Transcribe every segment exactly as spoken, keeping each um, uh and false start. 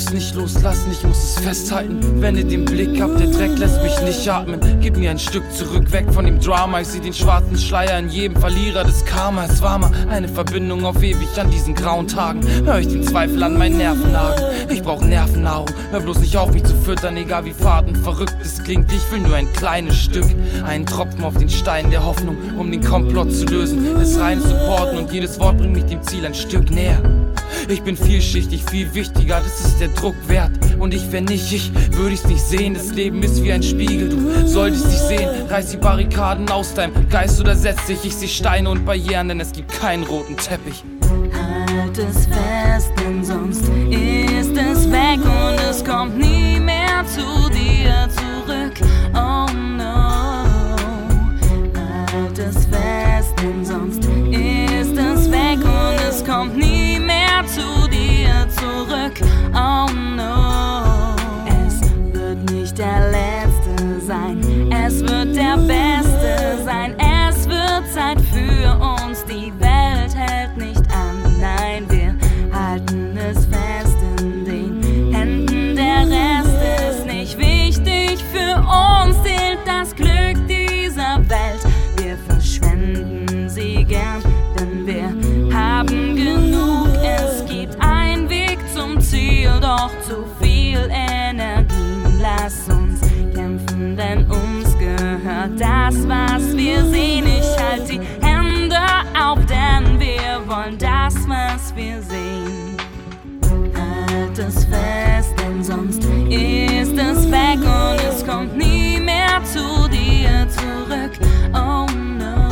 es nicht loslassen, ich muss es festhalten. Wende den Blick ab, der Dreck lässt mich nicht atmen. Gib mir ein Stück zurück, weg von dem Drama. Ich seh den schwarzen Schleier in jedem Verlierer des Karma. Es war mal eine Verbindung auf ewig an diesen grauen Tagen. Hör ich den Zweifel an meinen Nerven nagen. Ich brauch Nervennahrung, hör bloß nicht auf mich zu füttern, egal wie fad und verrückt es klingt. Ich will nur ein kleines Stück, einen Tropfen auf den Stein der Hoffnung, um den Komplott zu lösen. Es rein supporten und jedes Wort bringt mich dem Ziel ein Stück näher. Ich bin vielschichtig, viel wichtiger, das ist der Druck wert. Und ich wär nicht ich, würde ich's nicht sehen. Das Leben ist wie ein Spiegel, du solltest dich sehen. Reiß die Barrikaden aus deinem Geist oder setz dich. Ich seh Steine und Barrieren, denn es gibt keinen roten Teppich. Halt es fest, denn sonst ist es weg und es kommt nie mehr zu dir zurück. Oh no. Halt es fest, denn sonst ist es weg und es kommt nie mehr zu dir zurück. Oh no. Es wird nicht der letzte sein, es wird der beste sein. Es wird Zeit für uns, die Welt hält nicht an. Nein, wir halten es fest in den Händen. Der Rest ist nicht wichtig, für uns zählt das Glück dieser Welt. Wir verschwenden sie gern, denn wir haben genug. Es gibt einen Weg zum Ziel, doch zu viel Energie. Lass uns kämpfen, denn uns gehört das, was wir sehen. Ich halte die Hände auf, denn wir wollen das, was wir sehen. Halt es fest, denn sonst ist es weg und es kommt nie mehr zu dir zurück. Oh no.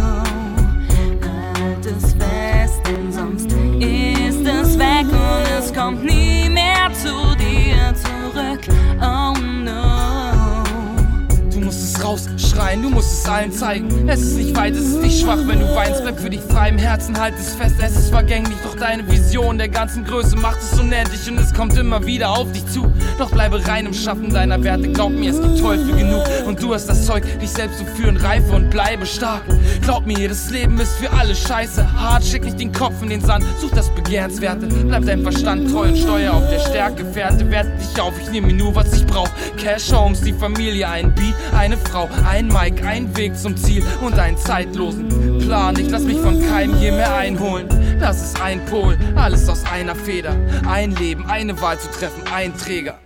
Halt es fest, denn sonst ist es weg und es kommt nie mehr zu dir zurück. Oh no. Du musst es rausschreien, du musst es allen zeigen. Es ist nicht weit, es ist nicht schwach, wenn du weinst. Bleib für dich frei im Herzen, halt es fest. Es ist vergänglich, doch deine Vision der ganzen Größe macht es unendlich und es kommt immer wieder auf dich zu. Doch bleibe rein im Schaffen deiner Werte, glaub mir, es gibt Teufel genug. Und du hast das Zeug, dich selbst zu führen, reife und bleibe stark. Glaub mir, das Leben ist für alle scheiße hart. Schick nicht den Kopf in den Sand, such das Begehrenswerte. Bleib deinem Verstand treu und steuer auf der Stärke Fährte. Werte dich auf, ich nehme mir nur, was ich brauch. Cash Homes, die Familie, ein Beat, eine Frau, ein Mic, ein Weg zum Ziel und einen zeitlosen Plan. Ich lass mich von keinem je mehr einholen. Das ist ein Pol, alles aus einer Feder. Ein Leben, eine Wahl zu treffen, ein Träger.